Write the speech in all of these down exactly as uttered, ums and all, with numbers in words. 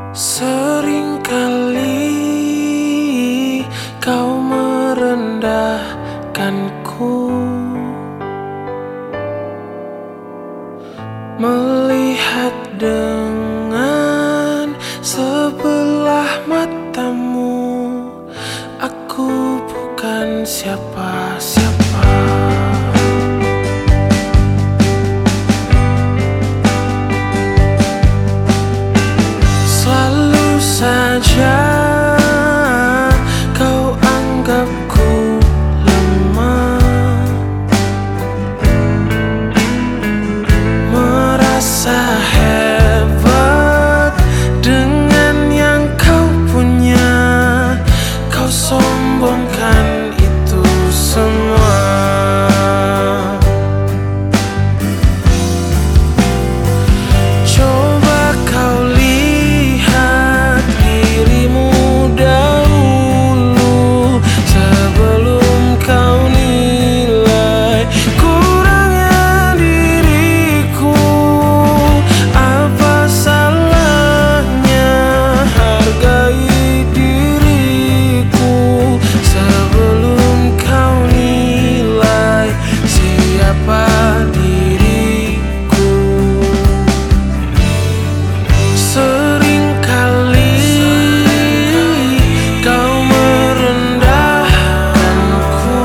Seringkali kau merendahkanku, melihat dengan sebelah matamu, aku bukan siapa-siapa. Selalu saja kau anggapku lemah, merasa hebat dengan yang kau punya. Kau sombongkan itu semua. Coba kau lihat dirimu dahulu sebelum kau nilai kurangnya diriku. Apa salahnya hargai diriku sebelum kau nilai siapa diriku. Seringkali kau merendahkanku,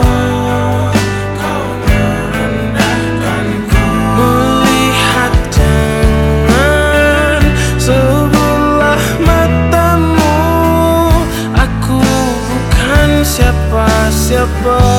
melihat dengan sebelah matamu, aku bukan siapa-siapa.